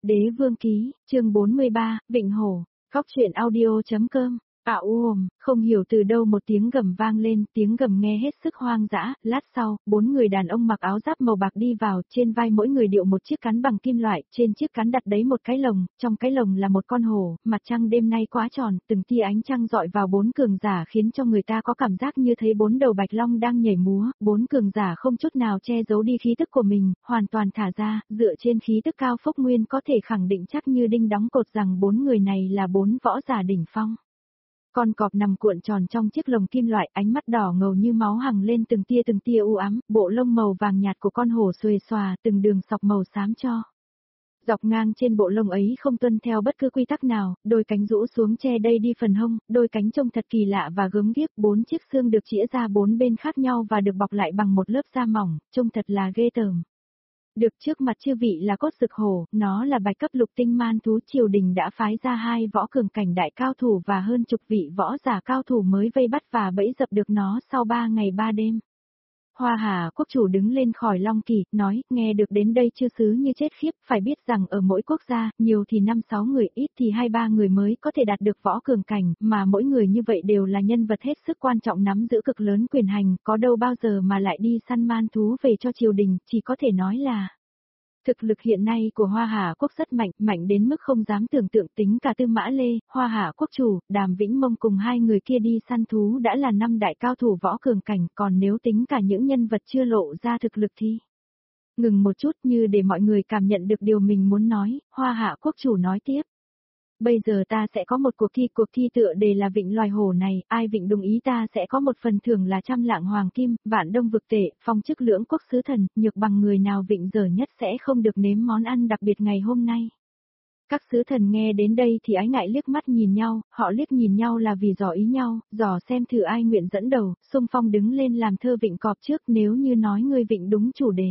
Đế vương ký, chương 43, Vịnh Hổ, Khóc chuyện audio.com. Không hiểu từ đâu một tiếng gầm vang lên, tiếng gầm nghe hết sức hoang dã, lát sau, 4 người đàn ông mặc áo giáp màu bạc đi vào, trên vai mỗi người điệu một chiếc cán bằng kim loại, trên chiếc cán đặt đấy một cái lồng, trong cái lồng là một con hổ, mặt trăng đêm nay quá tròn, từng tia ánh trăng dọi vào 4 cường giả khiến cho người ta có cảm giác như thấy 4 đầu bạch long đang nhảy múa, 4 cường giả không chút nào che giấu đi khí tức của mình, hoàn toàn thả ra, dựa trên khí tức cao phúc nguyên có thể khẳng định chắc như đinh đóng cột rằng 4 người này là 4 võ giả đỉnh phong. Con cọp nằm cuộn tròn trong chiếc lồng kim loại, ánh mắt đỏ ngầu như máu hằng lên từng tia u ám, bộ lông màu vàng nhạt của con hổ xuề xòa, từng đường sọc màu xám cho. Dọc ngang trên bộ lông ấy không tuân theo bất cứ quy tắc nào, đôi cánh rũ xuống che đây đi phần hông, đôi cánh trông thật kỳ lạ và gớm ghiếc, 4 chiếc xương được chĩa ra 4 bên khác nhau và được bọc lại bằng một lớp da mỏng, trông thật là ghê tởm. Được trước mặt chư vị là cốt dực hổ, nó là bạch cấp lục tinh man thú, triều đình đã phái ra 2 võ cường cảnh đại cao thủ và hơn chục vị võ giả cao thủ mới vây bắt và bẫy dập được nó sau 3 ngày 3 đêm. Hoa Hà quốc chủ đứng lên khỏi long kỳ, nói, nghe được đến đây chư sứ như chết khiếp, phải biết rằng ở mỗi quốc gia, nhiều thì 5-6 người, ít thì 2-3 người mới có thể đạt được võ cường cảnh, mà mỗi người như vậy đều là nhân vật hết sức quan trọng nắm giữ cực lớn quyền hành, có đâu bao giờ mà lại đi săn man thú về cho triều đình, chỉ có thể nói là thực lực hiện nay của Hoa Hà quốc rất mạnh, mạnh đến mức không dám tưởng tượng, tính cả Tư Mã Lê, Hoa Hà quốc chủ, Đàm Vĩnh Mông cùng 2 người kia đi săn thú đã là 5 đại cao thủ võ cường cảnh, còn nếu tính cả những nhân vật chưa lộ ra thực lực thì... Ngừng một chút như để mọi người cảm nhận được điều mình muốn nói, Hoa Hạ quốc chủ nói tiếp. Bây giờ ta sẽ có một cuộc thi tựa đề là vịnh loài hổ này, ai vịnh đồng ý ta sẽ có một phần thưởng là 100 lạng hoàng kim, vạn đông vực tệ, phong chức lưỡng quốc sứ thần, nhược bằng người nào vịnh dở nhất sẽ không được nếm món ăn đặc biệt ngày hôm nay. Các sứ thần nghe đến đây thì ái ngại liếc mắt nhìn nhau, họ liếc nhìn nhau là vì dò ý nhau, dò xem thử ai nguyện dẫn đầu, xung phong đứng lên làm thơ vịnh cọp trước nếu như nói người vịnh đúng chủ đề.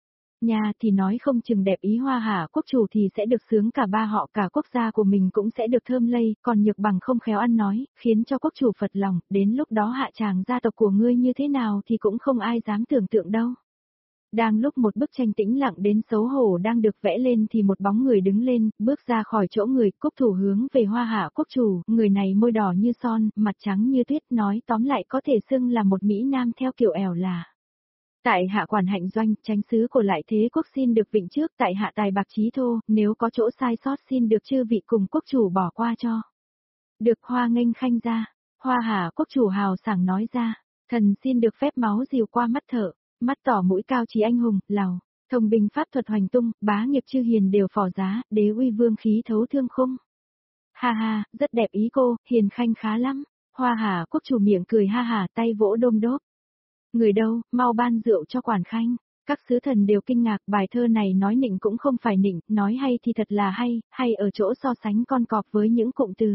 Nhà thì nói không chừng đẹp ý Hoa Hà quốc chủ thì sẽ được sướng cả 3 họ, cả quốc gia của mình cũng sẽ được thơm lây, còn nhược bằng không khéo ăn nói, khiến cho quốc chủ phật lòng, đến lúc đó hạ tràng gia tộc của ngươi như thế nào thì cũng không ai dám tưởng tượng đâu. Đang lúc một bức tranh tĩnh lặng đến xấu hổ đang được vẽ lên thì một bóng người đứng lên, bước ra khỏi chỗ người, cúc thủ hướng về Hoa Hạ quốc chủ, người này môi đỏ như son, mặt trắng như tuyết, nói tóm lại có thể xưng là một Mỹ Nam theo kiểu ẻo là. Tại hạ Quản Hạnh Doanh, chánh sứ của Lại Thế quốc xin được vịnh trước, tại hạ tài bạc trí thô, nếu có chỗ sai sót xin được chư vị cùng quốc chủ bỏ qua cho. Được Hoa nghênh khanh ra, Hoa Hà quốc chủ hào sảng nói ra, thần xin được phép máu dìu qua mắt thợ, mắt tỏ mũi cao trí anh hùng, lào, thông binh pháp thuật hoành tung, bá nghiệp chư hiền đều phò giá, đế uy vương khí thấu thương khung. Ha ha, rất đẹp ý cô, hiền khanh khá lắm, Hoa Hà quốc chủ miệng cười ha hà, tay vỗ đôm đốp. Người đâu, mau ban rượu cho Quản khanh. Các sứ thần đều kinh ngạc, bài thơ này nói nịnh cũng không phải nịnh, nói hay thì thật là hay ở chỗ so sánh con cọp với những cụm từ.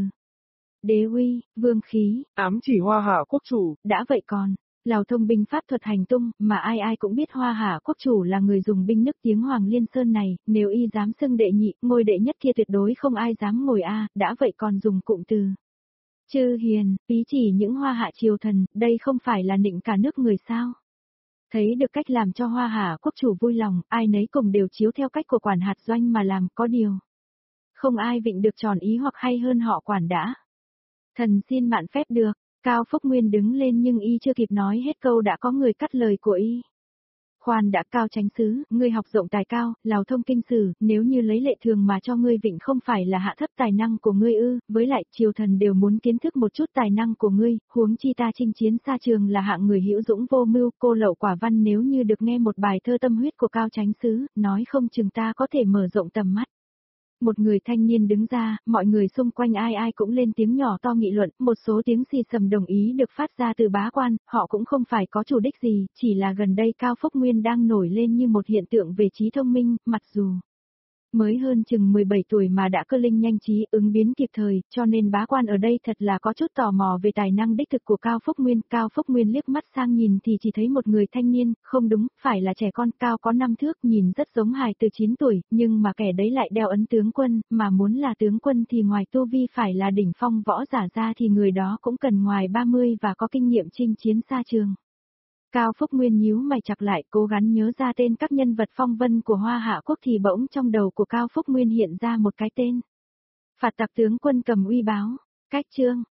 Đế uy, vương khí, ám chỉ Hoa Hạ quốc chủ. Đã vậy còn, lào thông binh pháp thuật hành tung, mà ai ai cũng biết Hoa Hạ quốc chủ là người dùng binh nức tiếng Hoàng Liên Sơn này, nếu y dám xưng đệ nhị, ngôi đệ nhất kia tuyệt đối không ai dám ngồi đã vậy còn dùng cụm từ. Chư hiền, ý chỉ những Hoa Hạ triều thần, đây không phải là nịnh cả nước người sao? Thấy được cách làm cho Hoa Hà quốc chủ vui lòng, ai nấy cùng đều chiếu theo cách của Quản hạt Doanh mà làm, có điều. Không ai vịnh được tròn ý hoặc hay hơn họ Quản đã. Thần xin mạn phép được, Cao Phúc Nguyên đứng lên nhưng y chưa kịp nói hết câu đã có người cắt lời của y. Khoan đã, Cao chánh sứ, ngươi học rộng tài cao, lào thông kinh sử, nếu như lấy lệ thường mà cho ngươi vịnh không phải là hạ thấp tài năng của ngươi ư, với lại triều thần đều muốn kiến thức một chút tài năng của ngươi, huống chi ta chinh chiến xa trường là hạng người hữu dũng vô mưu, cô lậu quả văn, nếu như được nghe một bài thơ tâm huyết của Cao chánh sứ, nói không chừng ta có thể mở rộng tầm mắt. Một người thanh niên đứng ra, mọi người xung quanh ai ai cũng lên tiếng nhỏ to nghị luận, một số tiếng xì xầm đồng ý được phát ra từ bá quan, họ cũng không phải có chủ đích gì, chỉ là gần đây Cao Phúc Nguyên đang nổi lên như một hiện tượng về trí thông minh, mặc dù mới hơn chừng 17 tuổi mà đã cơ linh nhanh trí, ứng biến kịp thời, cho nên bá quan ở đây thật là có chút tò mò về tài năng đích thực của Cao Phúc Nguyên. Cao Phúc Nguyên liếc mắt sang nhìn thì chỉ thấy một người thanh niên, không đúng, phải là trẻ con, cao có 5 thước, nhìn rất giống hài từ 9 tuổi, nhưng mà kẻ đấy lại đeo ấn tướng quân, mà muốn là tướng quân thì ngoài tu vi phải là đỉnh phong võ giả ra thì người đó cũng cần ngoài 30 và có kinh nghiệm chinh chiến xa trường. Cao Phúc Nguyên nhíu mày chặt lại, cố gắng nhớ ra tên các nhân vật phong vân của Hoa Hạ Quốc thì bỗng trong đầu của Cao Phúc Nguyên hiện ra một cái tên. Phạt tặc tướng quân Cầm Uy báo. Cách chương.